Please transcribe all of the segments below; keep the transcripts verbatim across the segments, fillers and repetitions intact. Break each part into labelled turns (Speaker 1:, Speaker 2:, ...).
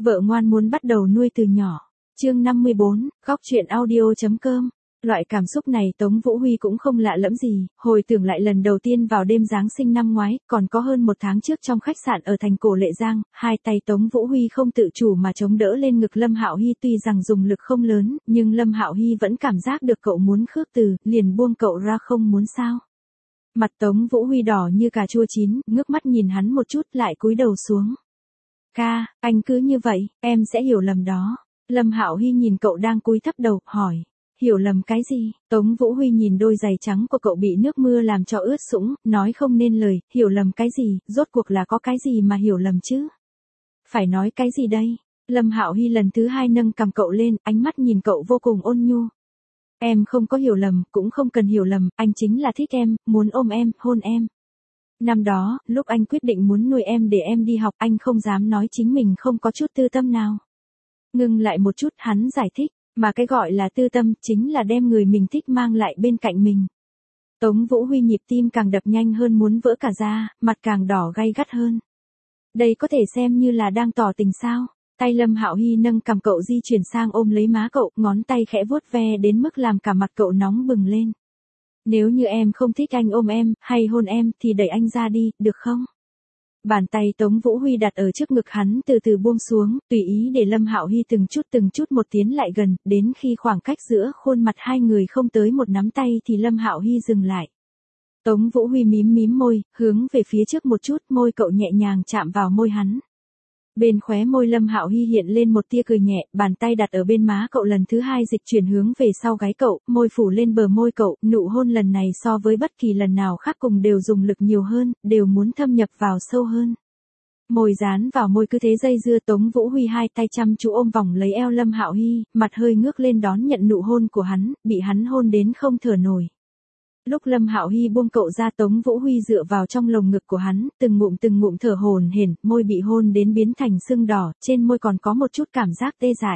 Speaker 1: Vợ ngoan muốn bắt đầu nuôi từ nhỏ. Chương năm mươi bốn, góc truyện audio.com. Loại cảm xúc này Tống Vũ Huy cũng không lạ lẫm gì, hồi tưởng lại lần đầu tiên vào đêm Giáng sinh năm ngoái, còn có hơn một tháng trước trong khách sạn ở thành cổ Lệ Giang, hai tay Tống Vũ Huy không tự chủ mà chống đỡ lên ngực Lâm Hạo Hy, tuy rằng dùng lực không lớn, nhưng Lâm Hạo Hy vẫn cảm giác được cậu muốn khước từ, liền buông cậu ra không muốn sao. Mặt Tống Vũ Huy đỏ như cà chua chín, ngước mắt nhìn hắn một chút lại cúi đầu xuống. Ca, anh cứ như vậy, em sẽ hiểu lầm đó. Lâm Hạo Hy nhìn cậu đang cúi thấp đầu, hỏi. Hiểu lầm cái gì? Tống Vũ Huy nhìn đôi giày trắng của cậu bị nước mưa làm cho ướt sũng, nói không nên lời, hiểu lầm cái gì, rốt cuộc là có cái gì mà hiểu lầm chứ? Phải nói cái gì đây? Lâm Hạo Hy lần thứ hai nâng cằm cậu lên, ánh mắt nhìn cậu vô cùng ôn nhu. Em không có hiểu lầm, cũng không cần hiểu lầm, anh chính là thích em, muốn ôm em, hôn em. Năm đó, lúc anh quyết định muốn nuôi em để em đi học, anh không dám nói chính mình không có chút tư tâm nào. Ngưng lại một chút, hắn giải thích. Mà cái gọi là tư tâm chính là đem người mình thích mang lại bên cạnh mình. Tống Vũ Huy nhịp tim càng đập nhanh hơn muốn vỡ cả da, mặt càng đỏ gay gắt hơn. Đây có thể xem như là đang tỏ tình sao? Tay Lâm Hạo Hy nâng cằm cậu di chuyển sang ôm lấy má cậu, ngón tay khẽ vuốt ve đến mức làm cả mặt cậu nóng bừng lên. Nếu như em không thích anh ôm em, hay hôn em, thì đẩy anh ra đi, được không? Bàn tay Tống Vũ Huy đặt ở trước ngực hắn từ từ buông xuống, tùy ý để Lâm Hạo Hy từng chút từng chút một tiến lại gần, đến khi khoảng cách giữa khuôn mặt hai người không tới một nắm tay thì Lâm Hạo Hy dừng lại. Tống Vũ Huy mím mím môi, hướng về phía trước một chút, môi cậu nhẹ nhàng chạm vào môi hắn. Bên khóe môi Lâm Hạo Hy hiện lên một tia cười nhẹ, bàn tay đặt ở bên má cậu lần thứ hai dịch chuyển hướng về sau gáy cậu, môi phủ lên bờ môi cậu, nụ hôn lần này so với bất kỳ lần nào khác cùng đều dùng lực nhiều hơn, đều muốn thâm nhập vào sâu hơn. Môi dán vào môi cứ thế dây dưa, Tống Vũ Huy hai tay chăm chú ôm vòng lấy eo Lâm Hạo Hy, mặt hơi ngước lên đón nhận nụ hôn của hắn, bị hắn hôn đến không thở nổi. Lúc Lâm Hạo Hy buông cậu ra, Tống Vũ Huy dựa vào trong lồng ngực của hắn, từng ngụm từng ngụm thở hổn hển, môi bị hôn đến biến thành sưng đỏ, trên môi còn có một chút cảm giác tê dại.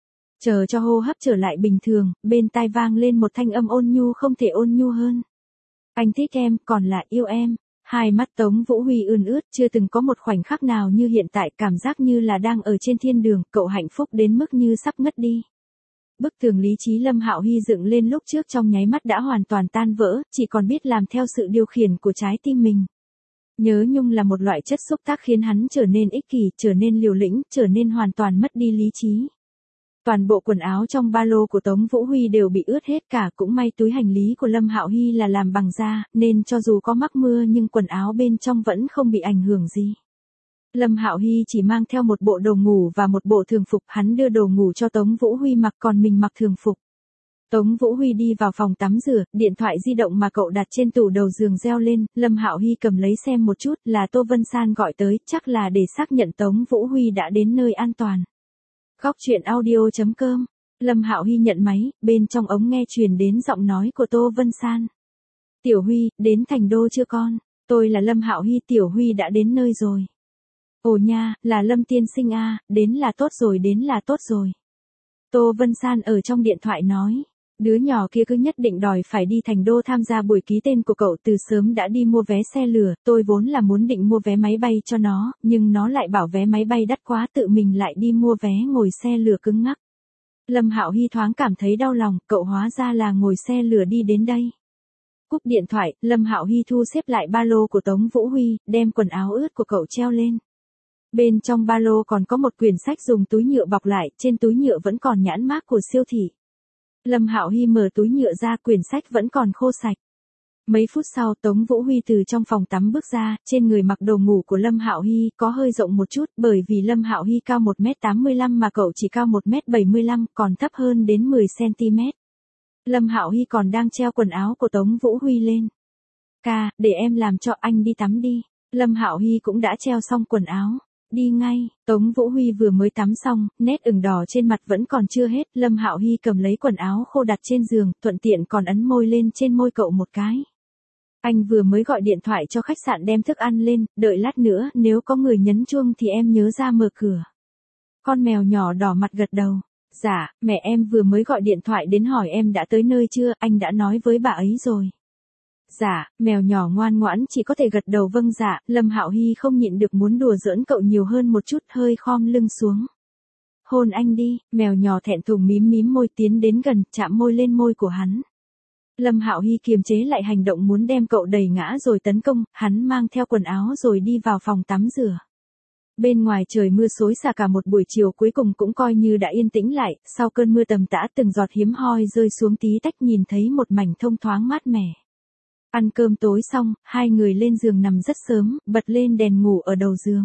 Speaker 1: Chờ cho hô hấp trở lại bình thường, bên tai vang lên một thanh âm ôn nhu không thể ôn nhu hơn. Anh thích em, còn là yêu em. Hai mắt Tống Vũ Huy ươn ướt, chưa từng có một khoảnh khắc nào như hiện tại, cảm giác như là đang ở trên thiên đường, cậu hạnh phúc đến mức như sắp ngất đi. Bức tường lý trí Lâm Hạo Hy dựng lên lúc trước trong nháy mắt đã hoàn toàn tan vỡ, chỉ còn biết làm theo sự điều khiển của trái tim mình. Nhớ nhung là một loại chất xúc tác khiến hắn trở nên ích kỷ, trở nên liều lĩnh, trở nên hoàn toàn mất đi lý trí. Toàn bộ quần áo trong ba lô của Tống Vũ Huy đều bị ướt hết cả, cũng may túi hành lý của Lâm Hạo Hy là làm bằng da, nên cho dù có mắc mưa nhưng quần áo bên trong vẫn không bị ảnh hưởng gì. Lâm Hạo Hy chỉ mang theo một bộ đồ ngủ và một bộ thường phục, hắn đưa đồ ngủ cho Tống Vũ Huy mặc còn mình mặc thường phục. Tống Vũ Huy đi vào phòng tắm rửa, điện thoại di động mà cậu đặt trên tủ đầu giường reo lên, Lâm Hạo Hy cầm lấy xem một chút, là Tô Vân San gọi tới, chắc là để xác nhận Tống Vũ Huy đã đến nơi an toàn. Góc truyện audio.com. Lâm Hạo Hy nhận máy, bên trong ống nghe truyền đến giọng nói của Tô Vân San. Tiểu Huy, đến thành đô chưa con? Tôi là Lâm Hạo Hy, Tiểu Huy đã đến nơi rồi. Ồ nha, là Lâm tiên sinh a, đến là tốt rồi, đến là tốt rồi. Tô Vân San ở trong điện thoại nói, đứa nhỏ kia cứ nhất định đòi phải đi thành đô tham gia buổi ký tên của cậu, từ sớm đã đi mua vé xe lửa, tôi vốn là muốn định mua vé máy bay cho nó, nhưng nó lại bảo vé máy bay đắt quá, tự mình lại đi mua vé ngồi xe lửa cứng ngắc. Lâm Hạo Hy thoáng cảm thấy đau lòng, cậu hóa ra là ngồi xe lửa đi đến đây. Cúp điện thoại, Lâm Hạo Hy thu xếp lại ba lô của Tống Vũ Huy, đem quần áo ướt của cậu treo lên. Bên trong ba lô còn có một quyển sách dùng túi nhựa bọc lại, trên túi nhựa vẫn còn nhãn mác của siêu thị. Lâm Hạo Hy mở túi nhựa ra, quyển sách vẫn còn khô sạch. Mấy phút sau, Tống Vũ Huy từ trong phòng tắm bước ra, trên người mặc đồ ngủ của Lâm Hạo Hy có hơi rộng một chút, bởi vì Lâm Hạo Hy cao một mét tám mươi lăm mà cậu chỉ cao một mét bảy mươi lăm, còn thấp hơn đến mười xăng ti mét. Lâm Hạo Hy còn đang treo quần áo của Tống Vũ Huy lên. Ca, để em làm cho, anh đi tắm đi. Lâm Hạo Hy cũng đã treo xong quần áo. Đi ngay, Tống Vũ Huy vừa mới tắm xong, nét ửng đỏ trên mặt vẫn còn chưa hết, Lâm Hạo Hy cầm lấy quần áo khô đặt trên giường, thuận tiện còn ấn môi lên trên môi cậu một cái. Anh vừa mới gọi điện thoại cho khách sạn đem thức ăn lên, đợi lát nữa nếu có người nhấn chuông thì em nhớ ra mở cửa. Con mèo nhỏ đỏ mặt gật đầu. Dạ, mẹ em vừa mới gọi điện thoại đến hỏi em đã tới nơi chưa, anh đã nói với bà ấy rồi. Dạ, mèo nhỏ ngoan ngoãn chỉ có thể gật đầu vâng dạ, Lâm Hạo Hy không nhịn được muốn đùa giỡn cậu nhiều hơn một chút, hơi khom lưng xuống. hôn anh đi, mèo nhỏ thẹn thùng mím mím môi tiến đến gần, chạm môi lên môi của hắn. Lâm Hạo Hy kiềm chế lại hành động muốn đem cậu đẩy ngã rồi tấn công, hắn mang theo quần áo rồi đi vào phòng tắm rửa. Bên ngoài trời mưa xối xả cả một buổi chiều cuối cùng cũng coi như đã yên tĩnh lại, sau cơn mưa tầm tã từng giọt hiếm hoi rơi xuống tí tách nhìn thấy một mảnh thông thoáng mát mẻ. Ăn cơm tối xong, hai người lên giường nằm rất sớm, bật lên đèn ngủ ở đầu giường.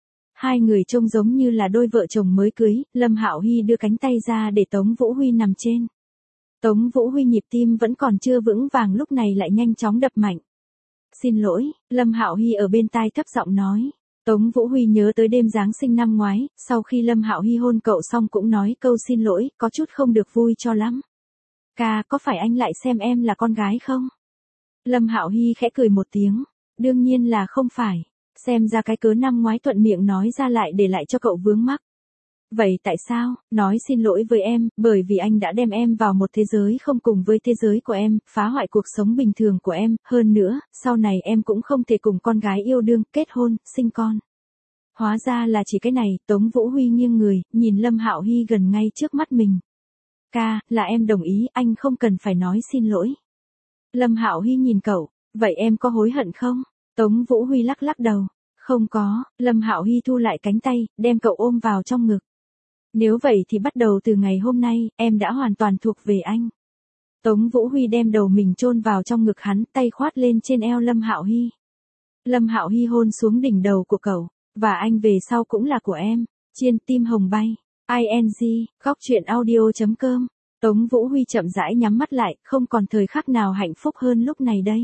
Speaker 1: Hai người trông giống như là đôi vợ chồng mới cưới, Lâm Hạo Hy đưa cánh tay ra để Tống Vũ Huy nằm trên. Tống Vũ Huy nhịp tim vẫn còn chưa vững vàng lúc này lại nhanh chóng đập mạnh. Xin lỗi, Lâm Hạo Hy ở bên tai thấp giọng nói. Tống Vũ Huy nhớ tới đêm Giáng sinh năm ngoái, sau khi Lâm Hạo Hy hôn cậu xong cũng nói câu xin lỗi, có chút không được vui cho lắm. Ca, có phải anh lại xem em là con gái không? Lâm Hạo Hy khẽ cười một tiếng. Đương nhiên là không phải. Xem ra cái cớ năm ngoái thuận miệng nói ra lại để lại cho cậu vướng mắc. Vậy tại sao? Nói xin lỗi với em, bởi vì anh đã đem em vào một thế giới không cùng với thế giới của em, phá hoại cuộc sống bình thường của em, hơn nữa, sau này em cũng không thể cùng con gái yêu đương, kết hôn, sinh con. Hóa ra là chỉ cái này, Tống Vũ Huy nghiêng người, nhìn Lâm Hạo Hy gần ngay trước mắt mình. Ca, là em đồng ý, anh không cần phải nói xin lỗi. Lâm Hạo Hy nhìn cậu, vậy em có hối hận không? Tống Vũ Huy lắc lắc đầu. Không có, Lâm Hạo Hy thu lại cánh tay, đem cậu ôm vào trong ngực. Nếu vậy thì bắt đầu từ ngày hôm nay, em đã hoàn toàn thuộc về anh. Tống Vũ Huy đem đầu mình chôn vào trong ngực hắn, tay khoát lên trên eo Lâm Hạo Hy. Lâm Hạo Hy hôn xuống đỉnh đầu của cậu, và anh về sau cũng là của em. Chiên tim hồng bay, ing, góc truyện audio chấm com. Tống Vũ Huy chậm rãi nhắm mắt lại, không còn thời khắc nào hạnh phúc hơn lúc này đây.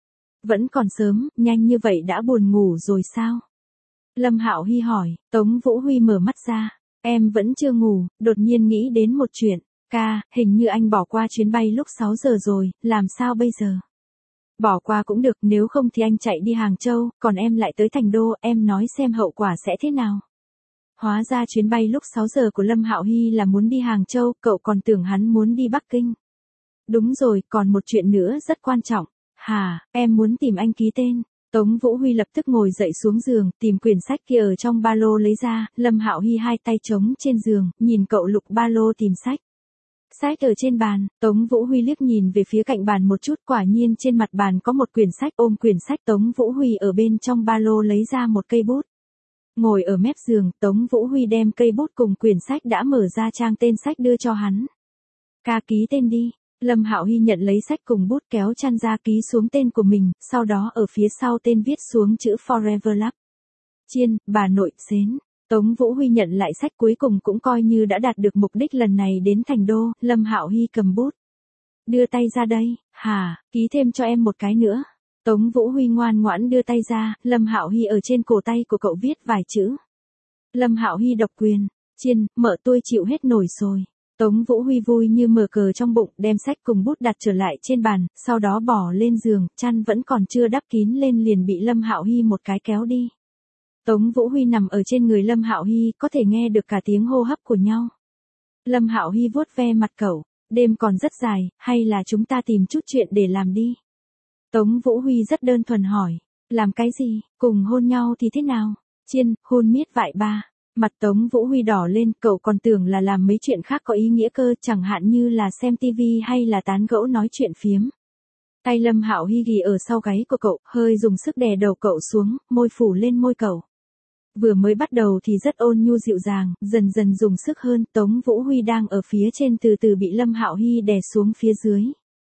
Speaker 1: Vẫn còn sớm, nhanh như vậy đã buồn ngủ rồi sao? Lâm Hạo Hy hỏi. Tống Vũ Huy mở mắt ra. Em vẫn chưa ngủ, đột nhiên nghĩ đến một chuyện. Ca, hình như anh bỏ qua chuyến bay lúc sáu giờ rồi, làm sao bây giờ? Bỏ qua cũng được, nếu không thì anh chạy đi Hàng Châu, còn em lại tới Thành Đô, em nói xem hậu quả sẽ thế nào? Hóa ra chuyến bay lúc sáu giờ của Lâm Hạo Hy là muốn đi Hàng Châu, cậu còn tưởng hắn muốn đi Bắc Kinh. Đúng rồi, còn một chuyện nữa rất quan trọng. Hà, em muốn tìm anh ký tên. Tống Vũ Huy lập tức ngồi dậy xuống giường, tìm quyển sách kia ở trong ba lô lấy ra, Lâm Hạo Hy hai tay trống trên giường, nhìn cậu lục ba lô tìm sách. Sách ở trên bàn, Tống Vũ Huy liếc nhìn về phía cạnh bàn một chút, quả nhiên trên mặt bàn có một quyển sách, ôm quyển sách Tống Vũ Huy ở bên trong ba lô lấy ra một cây bút. Ngồi ở mép giường, Tống Vũ Huy đem cây bút cùng quyển sách đã mở ra trang tên sách đưa cho hắn. Ca ký tên đi. Lâm Hạo Hy nhận lấy sách cùng bút kéo chăn ra ký xuống tên của mình, sau đó ở phía sau tên viết xuống chữ Forever Love. Chiên, bà nội, xến. Tống Vũ Huy nhận lại sách cuối cùng cũng coi như đã đạt được mục đích lần này đến Thành Đô, Lâm Hạo Hy cầm bút. Đưa tay ra đây, hả, ký thêm cho em một cái nữa. Tống Vũ Huy ngoan ngoãn đưa tay ra, Lâm Hạo Hy ở trên cổ tay của cậu viết vài chữ. Lâm Hạo Hy độc quyền, chiên, mợ tôi chịu hết nổi rồi. Tống Vũ Huy vui như mở cờ trong bụng, đem sách cùng bút đặt trở lại trên bàn, sau đó bỏ lên giường, chăn vẫn còn chưa đắp kín lên liền bị Lâm Hạo Hy một cái kéo đi. Tống Vũ Huy nằm ở trên người Lâm Hạo Hy, có thể nghe được cả tiếng hô hấp của nhau. Lâm Hạo Hy vuốt ve mặt cậu, đêm còn rất dài, hay là chúng ta tìm chút chuyện để làm đi? Tống Vũ Huy rất đơn thuần hỏi, làm cái gì, cùng hôn nhau thì thế nào? Chiên, hôn miết vại ba. Mặt Tống Vũ Huy đỏ lên, cậu còn tưởng là làm mấy chuyện khác có ý nghĩa cơ, chẳng hạn như là xem tivi hay là tán gẫu nói chuyện phiếm. Tay Lâm Hạo Hy ghi ở sau gáy của cậu, hơi dùng sức đè đầu cậu xuống, môi phủ lên môi cậu. Vừa mới bắt đầu thì rất ôn nhu dịu dàng, dần dần dùng sức hơn, Tống Vũ Huy đang ở phía trên từ từ bị Lâm Hạo Hy đè xuống phía dưới.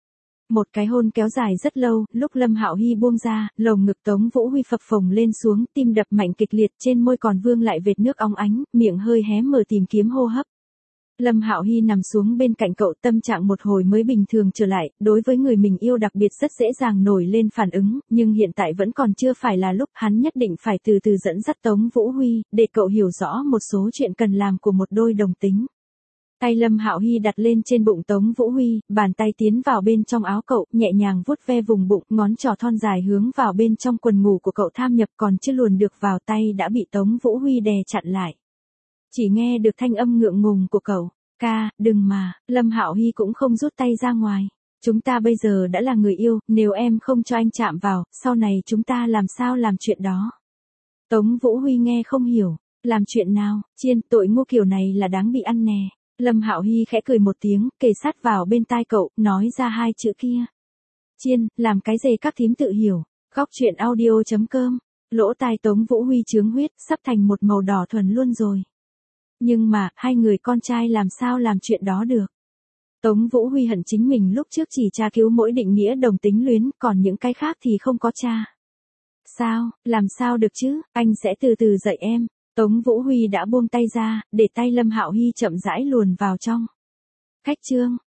Speaker 1: Một cái hôn kéo dài rất lâu, lúc Lâm Hạo Hy buông ra, lồng ngực Tống Vũ Huy phập phồng lên xuống, tim đập mạnh kịch liệt, trên môi còn vương lại vệt nước óng ánh, miệng hơi hé mở tìm kiếm hô hấp. Lâm Hạo Hy nằm xuống bên cạnh cậu, tâm trạng một hồi mới bình thường trở lại, đối với người mình yêu đặc biệt rất dễ dàng nổi lên phản ứng, nhưng hiện tại vẫn còn chưa phải là lúc, hắn nhất định phải từ từ dẫn dắt Tống Vũ Huy, để cậu hiểu rõ một số chuyện cần làm của một đôi đồng tính. Tay Lâm Hạo Hy đặt lên trên bụng Tống Vũ Huy, bàn tay tiến vào bên trong áo cậu, nhẹ nhàng vuốt ve vùng bụng, ngón trỏ thon dài hướng vào bên trong quần ngủ của cậu tham nhập, còn chưa luồn được vào tay đã bị Tống Vũ Huy đè chặn lại. Chỉ nghe được thanh âm ngượng ngùng của cậu, ca, đừng mà, Lâm Hạo Hy cũng không rút tay ra ngoài. Chúng ta bây giờ đã là người yêu, nếu em không cho anh chạm vào, sau này chúng ta làm sao làm chuyện đó. Tống Vũ Huy nghe không hiểu. Làm chuyện nào, Chiên, tội ngu kiểu này là đáng bị ăn nè. Lâm Hạo Hy khẽ cười một tiếng, kề sát vào bên tai cậu, nói ra hai chữ kia. Chiên, làm cái gì các thím tự hiểu. Góc chuyện audio chấm com. Lỗ tai Tống Vũ Huy chướng huyết, sắp thành một màu đỏ thuần luôn rồi. Nhưng mà, hai người con trai làm sao làm chuyện đó được. Tống Vũ Huy hận chính mình lúc trước chỉ tra cứu mỗi định nghĩa đồng tính luyến, còn những cái khác thì không có tra. Sao, làm sao được chứ, anh sẽ từ từ dạy em. Tống Vũ Huy đã buông tay ra, để tay Lâm Hạo Hy chậm rãi luồn vào trong. Khách trương,